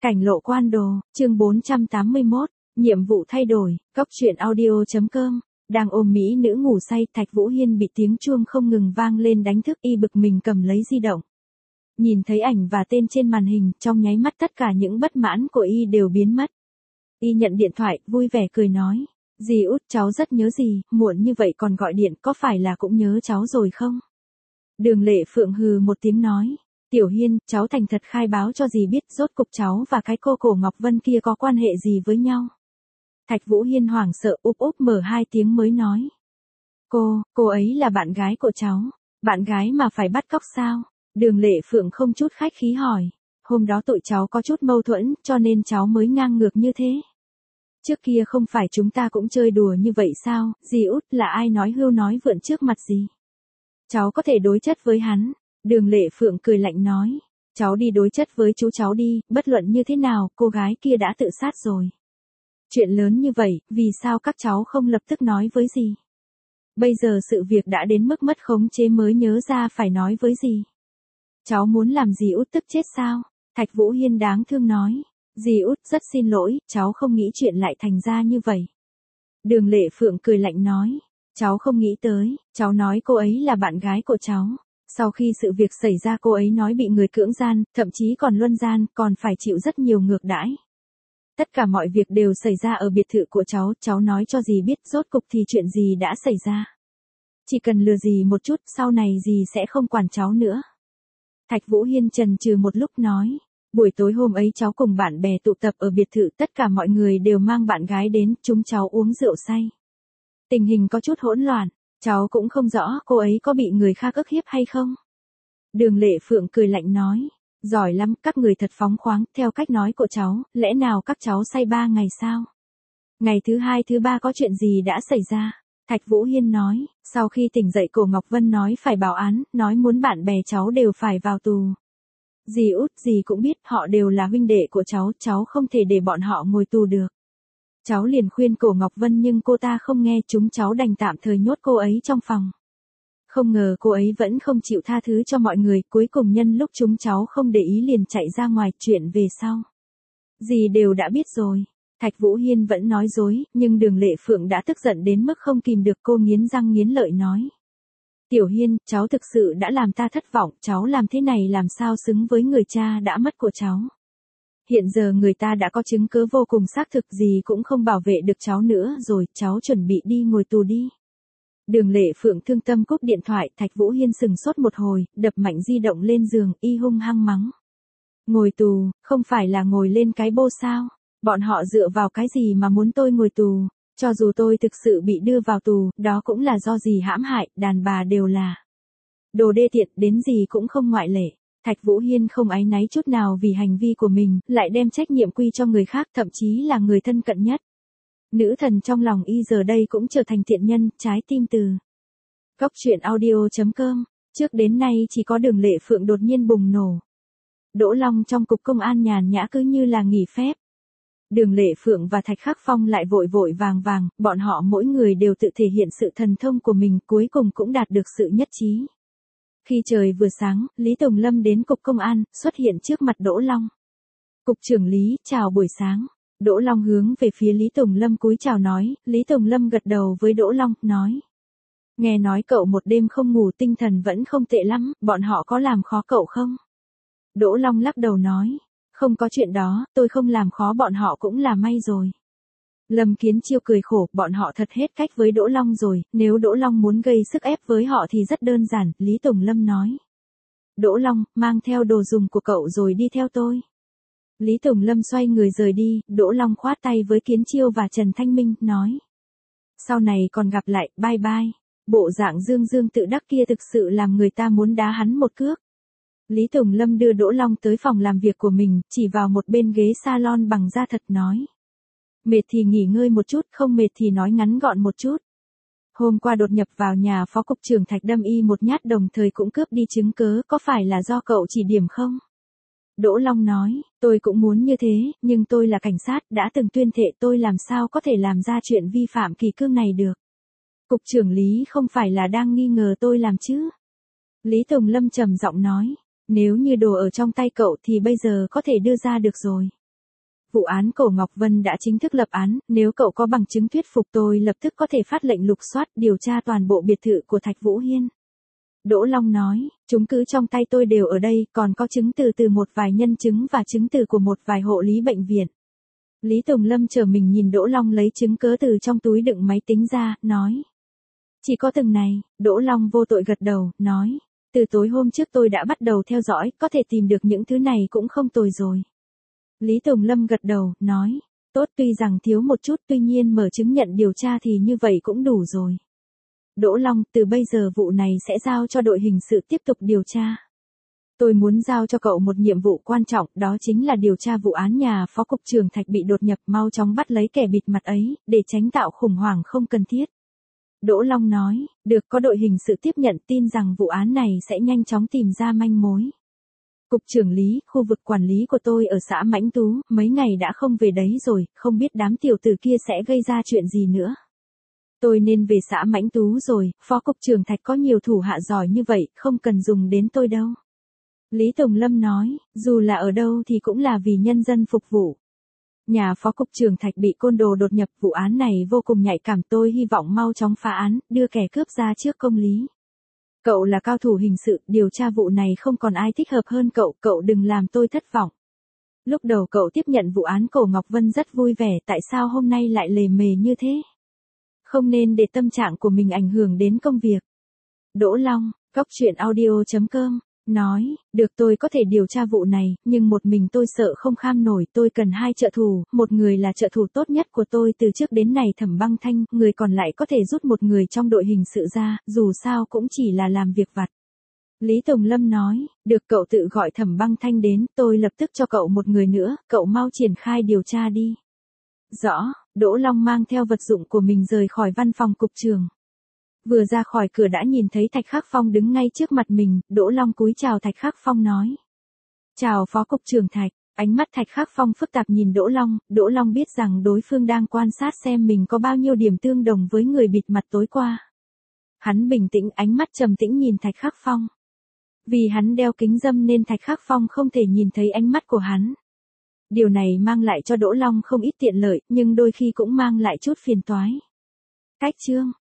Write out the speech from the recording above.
Cảnh lộ quan đồ, chương 481, nhiệm vụ thay đổi, cóc truyện audio.com. Đang ôm mỹ nữ ngủ say, Thạch Vũ Hiên bị tiếng chuông không ngừng vang lên đánh thức, y bực mình cầm lấy di động. Nhìn thấy ảnh và tên trên màn hình, trong nháy mắt tất cả những bất mãn của y đều biến mất. Y nhận điện thoại, vui vẻ cười nói, dì út cháu rất nhớ dì, muộn như vậy còn gọi điện, có phải là cũng nhớ cháu rồi không? Đường Lệ Phượng hừ một tiếng nói, Tiểu Hiên, cháu thành thật khai báo cho dì biết rốt cục cháu và cái cô Cổ Ngọc Vân kia có quan hệ gì với nhau. Thạch Vũ Hiên hoảng sợ úp úp mở hai tiếng mới nói. Cô ấy là bạn gái của cháu, bạn gái mà phải bắt cóc sao? Đường Lệ Phượng không chút khách khí hỏi, hôm đó tụi cháu có chút mâu thuẫn cho nên cháu mới ngang ngược như thế. Trước kia không phải chúng ta cũng chơi đùa như vậy sao, dì út là ai nói hưu nói vượn trước mặt dì? Cháu có thể đối chất với hắn. Đường Lệ Phượng cười lạnh nói, cháu đi đối chất với chú cháu đi, bất luận như thế nào, cô gái kia đã tự sát rồi. Chuyện lớn như vậy, vì sao các cháu không lập tức nói với dì? Bây giờ sự việc đã đến mức mất khống chế mới nhớ ra phải nói với dì. Cháu muốn làm dì út tức chết sao? Thạch Vũ Hiên đáng thương nói, dì út rất xin lỗi, cháu không nghĩ chuyện lại thành ra như vậy. Đường Lệ Phượng cười lạnh nói, cháu không nghĩ tới, cháu nói cô ấy là bạn gái của cháu. Sau khi sự việc xảy ra cô ấy nói bị người cưỡng gian, thậm chí còn luân gian, còn phải chịu rất nhiều ngược đãi. Tất cả mọi việc đều xảy ra ở biệt thự của cháu nói cho dì biết rốt cục thì chuyện gì đã xảy ra. Chỉ cần lừa dì một chút, sau này dì sẽ không quản cháu nữa. Thạch Vũ Hiên chần chừ một lúc nói, buổi tối hôm ấy cháu cùng bạn bè tụ tập ở biệt thự, tất cả mọi người đều mang bạn gái đến, chúng cháu uống rượu say. Tình hình có chút hỗn loạn. Cháu cũng không rõ cô ấy có bị người khác ức hiếp hay không. Đường Lệ Phượng cười lạnh nói, giỏi lắm, các người thật phóng khoáng, theo cách nói của cháu, lẽ nào các cháu say 3 ngày sao? Ngày thứ 2 thứ 3 có chuyện gì đã xảy ra? Thạch Vũ Hiên nói, sau khi tỉnh dậy Cổ Ngọc Vân nói phải báo án, nói muốn bạn bè cháu đều phải vào tù. Dì út, dì cũng biết họ đều là huynh đệ của cháu không thể để bọn họ ngồi tù được. Cháu liền khuyên Cổ Ngọc Vân nhưng cô ta không nghe, chúng cháu đành tạm thời nhốt cô ấy trong phòng. Không ngờ cô ấy vẫn không chịu tha thứ cho mọi người, cuối cùng nhân lúc chúng cháu không để ý liền chạy ra ngoài, chuyện về sau. Dì đều đã biết rồi. Thạch Vũ Hiên vẫn nói dối, nhưng Đường Lệ Phượng đã tức giận đến mức không kìm được, cô nghiến răng nghiến lợi nói. Tiểu Hiên, cháu thực sự đã làm ta thất vọng, cháu làm thế này làm sao xứng với người cha đã mất của cháu. Hiện giờ người ta đã có chứng cứ vô cùng xác thực, gì cũng không bảo vệ được cháu nữa rồi, cháu chuẩn bị đi ngồi tù đi. Đường Lệ Phượng thương tâm cúp điện thoại, Thạch Vũ Hiên sừng sốt một hồi, đập mạnh di động lên giường, y hung hăng mắng. Ngồi tù, không phải là ngồi lên cái bô sao? Bọn họ dựa vào cái gì mà muốn tôi ngồi tù? Cho dù tôi thực sự bị đưa vào tù, đó cũng là do dì hãm hại, đàn bà đều là đồ đê tiện, đến gì cũng không ngoại lệ. Thạch Vũ Hiên không áy náy chút nào vì hành vi của mình, lại đem trách nhiệm quy cho người khác, thậm chí là người thân cận nhất. Nữ thần trong lòng y giờ đây cũng trở thành thiện nhân, trái tim từ. Cóc truyện audio.com, trước đến nay chỉ có Đường Lệ Phượng đột nhiên bùng nổ. Đỗ Long trong cục công an nhàn nhã cứ như là nghỉ phép. Đường Lệ Phượng và Thạch Khắc Phong lại vội vội vàng, bọn họ mỗi người đều tự thể hiện sự thần thông của mình, cuối cùng cũng đạt được sự nhất trí. Khi trời vừa sáng, Lý Tùng Lâm đến cục công an, xuất hiện trước mặt Đỗ Long. Cục trưởng Lý, chào buổi sáng. Đỗ Long hướng về phía Lý Tùng Lâm cúi chào nói, Lý Tùng Lâm gật đầu với Đỗ Long, nói. Nghe nói cậu một đêm không ngủ, tinh thần vẫn không tệ lắm, bọn họ có làm khó cậu không? Đỗ Long lắc đầu nói, không có chuyện đó, tôi không làm khó bọn họ cũng là may rồi. Lâm Kiến Chiêu cười khổ, bọn họ thật hết cách với Đỗ Long rồi, nếu Đỗ Long muốn gây sức ép với họ thì rất đơn giản, Lý Tùng Lâm nói. Đỗ Long, mang theo đồ dùng của cậu rồi đi theo tôi. Lý Tùng Lâm xoay người rời đi, Đỗ Long khoát tay với Kiến Chiêu và Trần Thanh Minh, nói. Sau này còn gặp lại, bye bye. Bộ dạng dương dương tự đắc kia thực sự làm người ta muốn đá hắn một cước. Lý Tùng Lâm đưa Đỗ Long tới phòng làm việc của mình, chỉ vào một bên ghế salon bằng da thật nói. Mệt thì nghỉ ngơi một chút, không mệt thì nói ngắn gọn một chút. Hôm qua đột nhập vào nhà phó cục trưởng Thạch đâm y một nhát, đồng thời cũng cướp đi chứng cớ, có phải là do cậu chỉ điểm không? Đỗ Long nói, tôi cũng muốn như thế, nhưng tôi là cảnh sát, đã từng tuyên thệ, tôi làm sao có thể làm ra chuyện vi phạm kỷ cương này được. Cục trưởng Lý không phải là đang nghi ngờ tôi làm chứ? Lý Tùng Lâm trầm giọng nói, nếu như đồ ở trong tay cậu thì bây giờ có thể đưa ra được rồi. Vụ án Cổ Ngọc Vân đã chính thức lập án, nếu cậu có bằng chứng thuyết phục tôi lập tức có thể phát lệnh lục soát điều tra toàn bộ biệt thự của Thạch Vũ Hiên. Đỗ Long nói, chứng cứ trong tay tôi đều ở đây, còn có chứng từ một vài nhân chứng và chứng từ của một vài hộ lý bệnh viện. Lý Tùng Lâm trở mình nhìn Đỗ Long lấy chứng cớ từ trong túi đựng máy tính ra, nói. Chỉ có từng này, Đỗ Long vô tội gật đầu, nói. Từ tối hôm trước tôi đã bắt đầu theo dõi, có thể tìm được những thứ này cũng không tồi rồi. Lý Tùng Lâm gật đầu, nói. Tốt, tuy rằng thiếu một chút, tuy nhiên mở chứng nhận điều tra thì như vậy cũng đủ rồi. Đỗ Long, từ bây giờ vụ này sẽ giao cho đội hình sự tiếp tục điều tra. Tôi muốn giao cho cậu một nhiệm vụ quan trọng, đó chính là điều tra vụ án nhà phó cục trưởng Thạch bị đột nhập, mau chóng bắt lấy kẻ bịt mặt ấy, để tránh tạo khủng hoảng không cần thiết. Đỗ Long nói, được, có đội hình sự tiếp nhận, tin rằng vụ án này sẽ nhanh chóng tìm ra manh mối. Cục trưởng Lý, khu vực quản lý của tôi ở xã Mãnh Tú, mấy ngày đã không về đấy rồi, không biết đám tiểu tử kia sẽ gây ra chuyện gì nữa. Tôi nên về xã Mãnh Tú rồi, phó cục trưởng Thạch có nhiều thủ hạ giỏi như vậy, không cần dùng đến tôi đâu. Lý Tùng Lâm nói, dù là ở đâu thì cũng là vì nhân dân phục vụ. Nhà phó cục trưởng Thạch bị côn đồ đột nhập, vụ án này vô cùng nhạy cảm, tôi hy vọng mau chóng phá án, đưa kẻ cướp ra trước công lý. Cậu là cao thủ hình sự, điều tra vụ này không còn ai thích hợp hơn cậu, cậu đừng làm tôi thất vọng. Lúc đầu cậu tiếp nhận vụ án Cổ Ngọc Vân rất vui vẻ, tại sao hôm nay lại lề mề như thế? Không nên để tâm trạng của mình ảnh hưởng đến công việc. Đỗ Long, goctruyện.audio.com, nói, được, tôi có thể điều tra vụ này, nhưng một mình tôi sợ không kham nổi, tôi cần 2 trợ thủ, một người là trợ thủ tốt nhất của tôi từ trước đến nay Thẩm Băng Thanh, người còn lại có thể rút một người trong đội hình sự ra, dù sao cũng chỉ là làm việc vặt. Lý Tùng Lâm nói, được, cậu tự gọi Thẩm Băng Thanh đến, tôi lập tức cho cậu một người nữa, cậu mau triển khai điều tra đi. Rõ, Đỗ Long mang theo vật dụng của mình rời khỏi văn phòng cục trưởng. Vừa ra khỏi cửa đã nhìn thấy Thạch Khắc Phong đứng ngay trước mặt mình, Đỗ Long cúi chào Thạch Khắc Phong nói. Chào phó cục trưởng Thạch, ánh mắt Thạch Khắc Phong phức tạp nhìn Đỗ Long biết rằng đối phương đang quan sát xem mình có bao nhiêu điểm tương đồng với người bịt mặt tối qua. Hắn bình tĩnh, ánh mắt trầm tĩnh nhìn Thạch Khắc Phong. Vì hắn đeo kính râm nên Thạch Khắc Phong không thể nhìn thấy ánh mắt của hắn. Điều này mang lại cho Đỗ Long không ít tiện lợi, nhưng đôi khi cũng mang lại chút phiền toái. Cách chương